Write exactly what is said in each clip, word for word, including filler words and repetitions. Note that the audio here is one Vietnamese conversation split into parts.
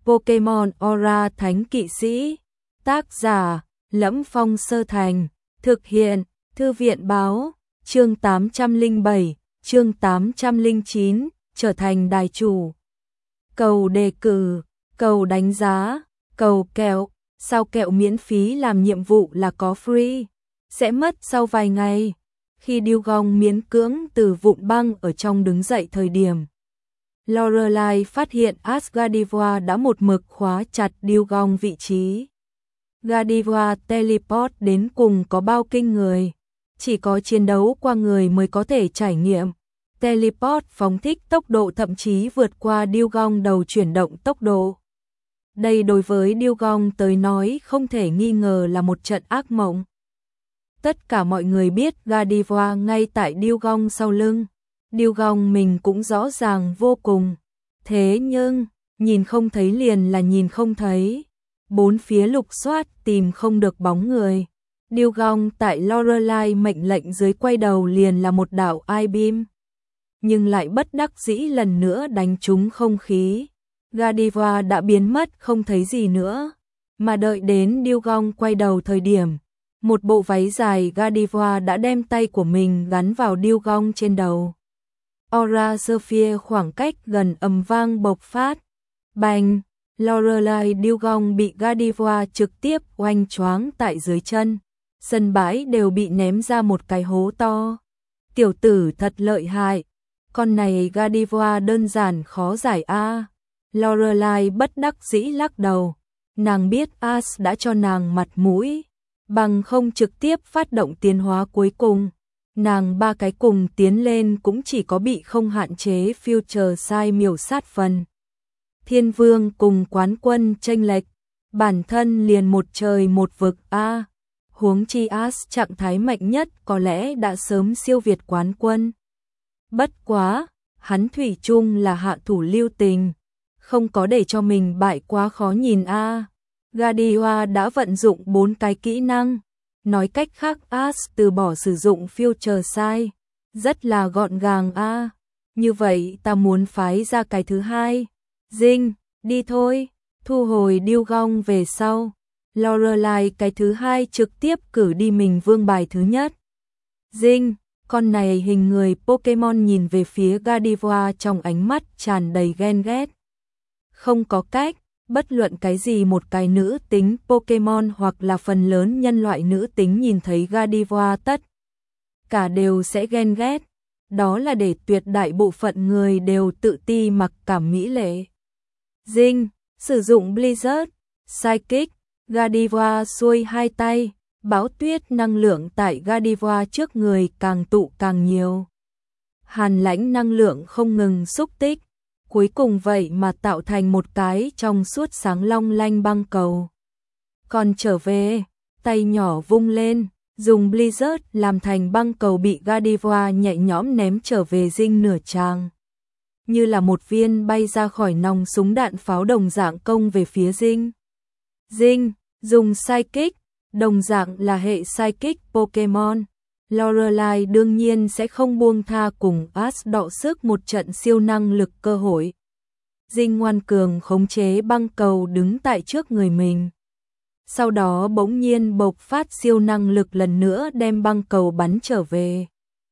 Pokemon Aura Thánh Kỵ Sĩ. Tác giả: Lẫm Phong Sơ Thành. Thực hiện: Thư viện báo. Chương tám trăm lẻ bảy, chương tám trăm lẻ chín, trở thành đài chủ. Cầu đề cử, cầu đánh giá, cầu kẹo. Sao kẹo miễn phí làm nhiệm vụ là có free, sẽ mất sau vài ngày. Khi Dewgong miễn cưỡng từ vụn băng ở trong đứng dậy thời điểm, Lorelai phát hiện Ash Gardevoir đã một mực khóa chặt Dewgong vị trí. Gardevoir teleport đến cùng có bao kinh người, chỉ có chiến đấu qua người mới có thể trải nghiệm. Teleport phóng thích tốc độ thậm chí vượt qua Dewgong đầu chuyển động tốc độ. Đây đối với Dewgong tới nói không thể nghi ngờ là một trận ác mộng. Tất cả mọi người biết Gardevoir ngay tại Dewgong sau lưng. Dewgong mình cũng rõ ràng vô cùng. Thế nhưng, nhìn không thấy liền là nhìn không thấy. Bốn phía lục soát tìm không được bóng người. Dewgong tại Lorelai mệnh lệnh dưới quay đầu liền là một đạo I-beam. Nhưng lại bất đắc dĩ lần nữa đánh trúng không khí. Gardevoir đã biến mất không thấy gì nữa. Mà đợi đến Dewgong quay đầu thời điểm, một bộ váy dài Gardevoir đã đem tay của mình gắn vào Dewgong trên đầu. Aura Sphere khoảng cách gần ầm vang bộc phát. Bành! Lorelai Dewgong bị Gardevoir trực tiếp oanh choáng tại dưới chân. Sân bãi đều bị ném ra một cái hố to. Tiểu tử thật lợi hại. Con này Gardevoir đơn giản khó giải a. Lorelai bất đắc dĩ lắc đầu. Nàng biết Ash đã cho nàng mặt mũi, bằng không trực tiếp phát động tiến hóa cuối cùng. Nàng ba cái cùng tiến lên cũng chỉ có bị không hạn chế Future Sight miểu sát phần. Thiên Vương cùng quán quân chênh lệch, bản thân liền một trời một vực a. Huống chi Ash trạng thái mạnh nhất có lẽ đã sớm siêu việt quán quân. Bất quá, hắn thủy chung là hạ thủ lưu tình, không có để cho mình bại quá khó nhìn a. À. Gardevoir đã vận dụng bốn cái kỹ năng, nói cách khác Ash từ bỏ sử dụng Future Sight, rất là gọn gàng a. À. Như vậy ta muốn phái ra cái thứ hai. Dinh, đi thôi, thu hồi Dewgong về sau. Lorelai cái thứ hai trực tiếp cử đi mình vương bài thứ nhất. Dinh, con này hình người Pokemon nhìn về phía Gardevoir trong ánh mắt tràn đầy ghen ghét. Không có cách, bất luận cái gì một cái nữ tính Pokemon hoặc là phần lớn nhân loại nữ tính nhìn thấy Gardevoir tất cả đều sẽ ghen ghét. Đó là để tuyệt đại bộ phận người đều tự ti mặc cảm mỹ lệ. Dinh, sử dụng Blizzard, Psychic, Gardevoir xuôi hai tay, bão tuyết năng lượng tại Gardevoir trước người càng tụ càng nhiều. Hàn lãnh năng lượng không ngừng xúc tích, cuối cùng vậy mà tạo thành một cái trong suốt sáng long lanh băng cầu. Còn trở về, tay nhỏ vung lên, dùng Blizzard làm thành băng cầu bị Gardevoir nhẹ nhõm ném trở về dinh nửa tràng. Như là một viên bay ra khỏi nòng súng đạn pháo đồng dạng công về phía dinh. Dinh, dùng Psychic, đồng dạng là hệ Psychic Pokemon. Lorelai đương nhiên sẽ không buông tha cùng Ash đọ sức một trận siêu năng lực cơ hội. Dinh ngoan cường khống chế băng cầu đứng tại trước người mình. Sau đó bỗng nhiên bộc phát siêu năng lực lần nữa đem băng cầu bắn trở về.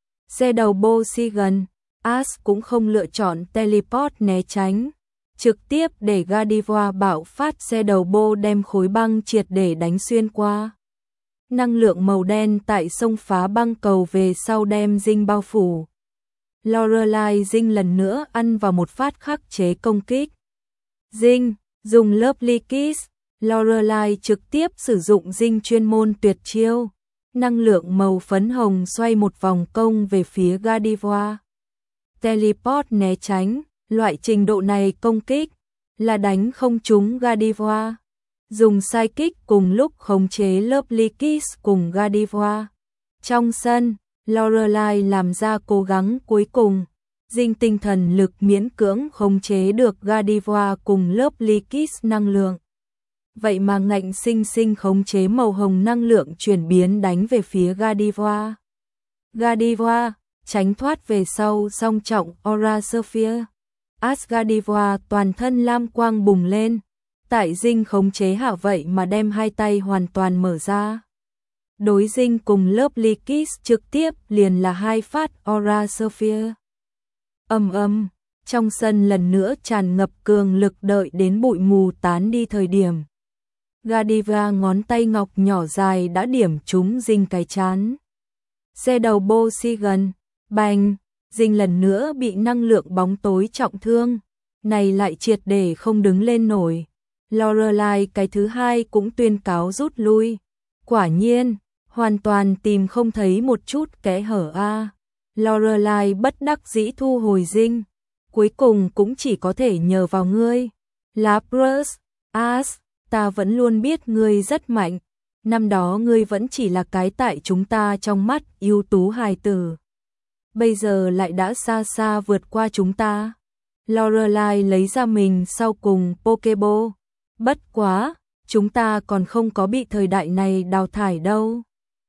Xe đầu Bosigan, Ash cũng không lựa chọn teleport né tránh. Trực tiếp để Gardevoir bạo phát xe đầu bô đem khối băng triệt để đánh xuyên qua. Năng lượng màu đen tại sông phá băng cầu về sau đem dinh bao phủ. Lorelai dinh lần nữa ăn vào một phát khắc chế công kích. Dinh, dùng Lovely Kiss, Lorelai trực tiếp sử dụng dinh chuyên môn tuyệt chiêu. Năng lượng màu phấn hồng xoay một vòng công về phía Gardevoir. Teleport né tránh, loại trình độ này công kích là đánh không trúng Gardevoir. Dùng Psychic cùng lúc khống chế Lovely Kiss cùng Gardevoir. Trong sân, Lorelai làm ra cố gắng cuối cùng, dinh tinh thần lực miễn cưỡng khống chế được Gardevoir cùng Lovely Kiss năng lượng. Vậy mà ngạnh sinh sinh khống chế màu hồng năng lượng chuyển biến đánh về phía Gardevoir. Gardevoir tránh thoát về sau song trọng Aura Sphere. Ash Gardevoir toàn thân lam quang bùng lên, Tại Dinh khống chế hạ vậy mà đem hai tay hoàn toàn mở ra. Đối Dinh cùng lớp Ly Kiss trực tiếp liền là hai phát Aura Sphere. Ầm ầm, trong sân lần nữa tràn ngập cường lực đợi đến bụi mù tán đi thời điểm. Godiva ngón tay ngọc nhỏ dài đã điểm trúng Dinh cái chán. Xe đầu Bosigan, bành, Dinh lần nữa bị năng lượng bóng tối trọng thương. Này lại triệt để không đứng lên nổi. Lorelai cái thứ hai cũng tuyên cáo rút lui. Quả nhiên, hoàn toàn tìm không thấy một chút kẽ hở a. À. Lorelai bất đắc dĩ thu hồi Dinh. Cuối cùng cũng chỉ có thể nhờ vào ngươi. Lapras, As, ta vẫn luôn biết ngươi rất mạnh. Năm đó ngươi vẫn chỉ là cái tại chúng ta trong mắt ưu tú hài tử. Bây giờ lại đã xa xa vượt qua chúng ta. Lorelai lấy ra mình sau cùng Pokeball. Bất quá, chúng ta còn không có bị thời đại này đào thải đâu.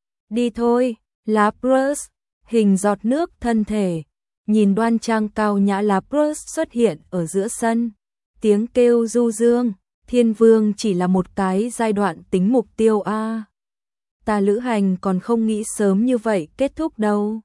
Đi thôi, Lapras, hình giọt nước thân thể. Nhìn đoan trang cao nhã Lapras xuất hiện ở giữa sân. Tiếng kêu du dương, Thiên Vương chỉ là một cái giai đoạn tính mục tiêu a. À. Ta lữ hành còn không nghĩ sớm như vậy kết thúc đâu.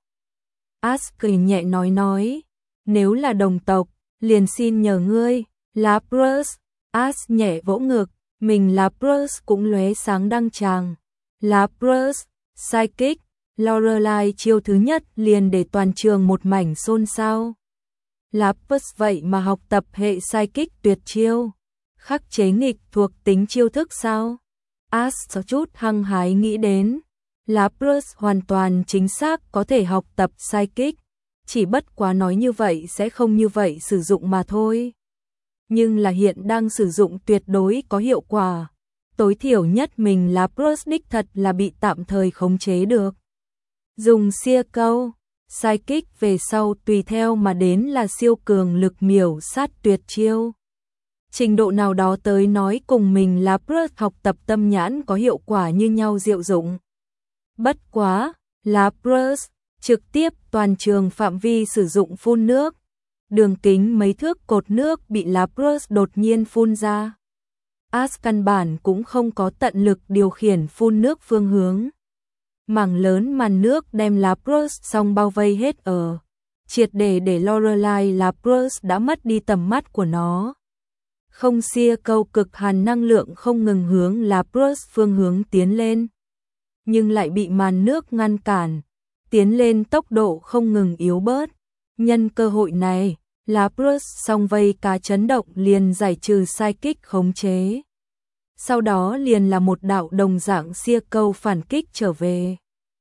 As cười nhẹ nói nói, nếu là đồng tộc, liền xin nhờ ngươi, Lapras. As nhẹ vỗ ngực, mình Lapras cũng lóe sáng đăng tràng. Lapras, Psychic, Lorelai chiêu thứ nhất liền để toàn trường một mảnh xôn xao. Lapras vậy mà học tập hệ Psychic tuyệt chiêu, khắc chế nghịch thuộc tính chiêu thức sao? As có chút hăng hái nghĩ đến. Lapras hoàn toàn chính xác có thể học tập Psychic, chỉ bất quá nói như vậy sẽ không như vậy sử dụng mà thôi. Nhưng là hiện đang sử dụng tuyệt đối có hiệu quả. Tối thiểu nhất mình Lapras đích thật là bị tạm thời khống chế được. Dùng xia câu, Psychic về sau tùy theo mà đến là siêu cường lực miểu sát tuyệt chiêu. Trình độ nào đó tới nói cùng mình Lapras học tập tâm nhãn có hiệu quả như nhau diệu dụng. Bất quá, Lapras trực tiếp toàn trường phạm vi sử dụng phun nước. Đường kính mấy thước cột nước bị Lapras đột nhiên phun ra. As căn bản cũng không có tận lực điều khiển phun nước phương hướng. Mảng lớn màn nước đem Lapras xong bao vây hết ở. Triệt để để Lorelai Lapras đã mất đi tầm mắt của nó. Không xia câu cực hàn năng lượng không ngừng hướng Lapras phương hướng tiến lên. Nhưng lại bị màn nước ngăn cản. Tiến lên tốc độ không ngừng yếu bớt. Nhân cơ hội này, Lapras song vây cá chấn động liền giải trừ Psychic khống chế. Sau đó liền là một đạo đồng dạng xia câu phản kích trở về.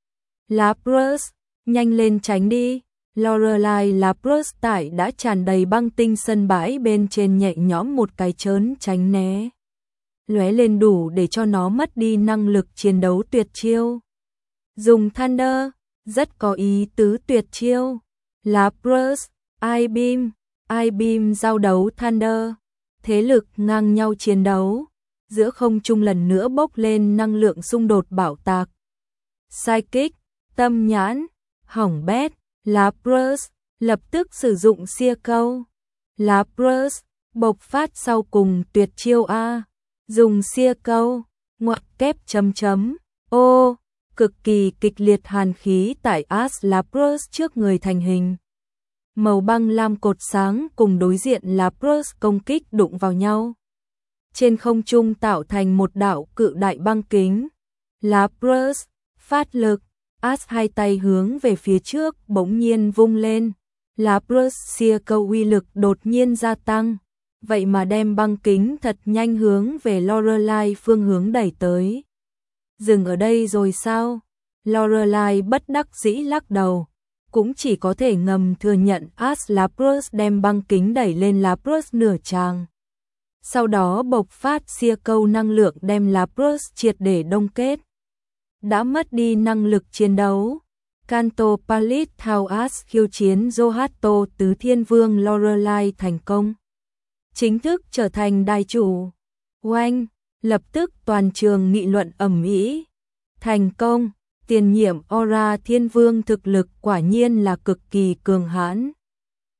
Lapras, nhanh lên tránh đi. Lorelai Lapras tại đã tràn đầy băng tinh sân bãi bên trên nhẹ nhõm một cái chớn tránh né. Lóe lên đủ để cho nó mất đi năng lực chiến đấu tuyệt chiêu. Dùng Thunder, rất có ý tứ tuyệt chiêu. Lapras, I-Beam, I-Beam giao đấu Thunder. Thế lực ngang nhau chiến đấu. Giữa không trung lần nữa bốc lên năng lượng xung đột bạo tạc. Psychic, tâm nhãn, hỏng bét. Lapras, lập tức sử dụng xia câu. Lapras, bộc phát sau cùng tuyệt chiêu A. Dùng xia câu, ngoặc kép chấm chấm. Ô, cực kỳ kịch liệt hàn khí tại As Lapras trước người thành hình. Màu băng lam cột sáng cùng đối diện Lapras công kích đụng vào nhau. Trên không trung tạo thành một đạo cự đại băng kính. Lapras, phát lực. As hai tay hướng về phía trước bỗng nhiên vung lên. Lapras xia câu uy lực đột nhiên gia tăng. Vậy mà đem băng kính thật nhanh hướng về Lorelai phương hướng đẩy tới. Dừng ở đây rồi sao? Lorelai bất đắc dĩ lắc đầu. Cũng chỉ có thể ngầm thừa nhận As Lapras đem băng kính đẩy lên Lapras nửa tràng. Sau đó bộc phát xia câu năng lượng đem Lapras triệt để đông kết. Đã mất đi năng lực chiến đấu. Kanto Palit thao As khiêu chiến Zohato tứ thiên vương Lorelai thành công. Chính thức trở thành đài chủ. Oanh, lập tức toàn trường nghị luận ầm ĩ. Thành công, tiền nhiệm Aura thiên vương thực lực quả nhiên là cực kỳ cường hãn.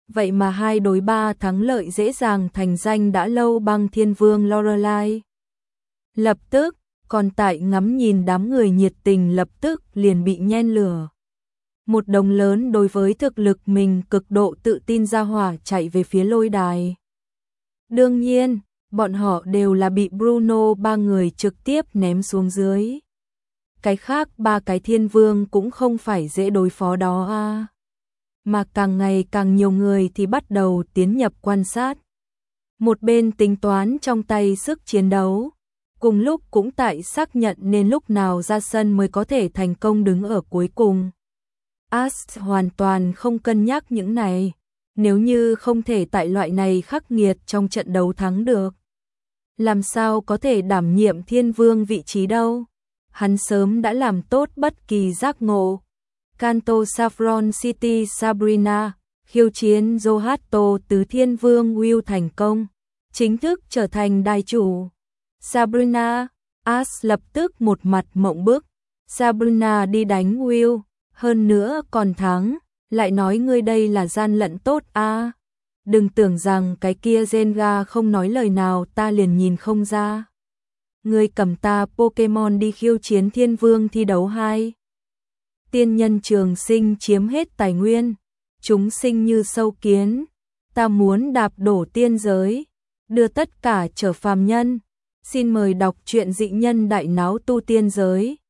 Vậy mà hai đối ba thắng lợi dễ dàng thành danh đã lâu băng thiên vương Lorelai. Lập tức, còn tại ngắm nhìn đám người nhiệt tình lập tức liền bị nhen lửa. Một đồng lớn đối với thực lực mình cực độ tự tin ra hỏa chạy về phía lôi đài. Đương nhiên, bọn họ đều là bị Bruno ba người trực tiếp ném xuống dưới. Cái khác ba cái thiên vương cũng không phải dễ đối phó đó à. Mà càng ngày càng nhiều người thì bắt đầu tiến nhập quan sát. Một bên tính toán trong tay sức chiến đấu, cùng lúc cũng tại xác nhận nên lúc nào ra sân mới có thể thành công đứng ở cuối cùng. Ash hoàn toàn không cân nhắc những này, nếu như không thể tại loại này khắc nghiệt trong trận đấu thắng được. Làm sao có thể đảm nhiệm thiên vương vị trí đâu, hắn sớm đã làm tốt bất kỳ giác ngộ. Kanto Saffron City Sabrina, khiêu chiến Zohato tứ thiên vương Will thành công, chính thức trở thành đài chủ. Sabrina, Ash lập tức một mặt mộng bức, Sabrina đi đánh Will, hơn nữa còn thắng, lại nói ngươi đây là gian lận tốt à. Đừng tưởng rằng cái kia Zenga không nói lời nào ta liền nhìn không ra. Ngươi cầm ta Pokemon đi khiêu chiến thiên vương thi đấu hai. Tiên nhân trường sinh chiếm hết tài nguyên, chúng sinh như sâu kiến, ta muốn đạp đổ tiên giới, đưa tất cả trở phàm nhân. Xin mời đọc truyện dị nhân đại náo tu tiên giới.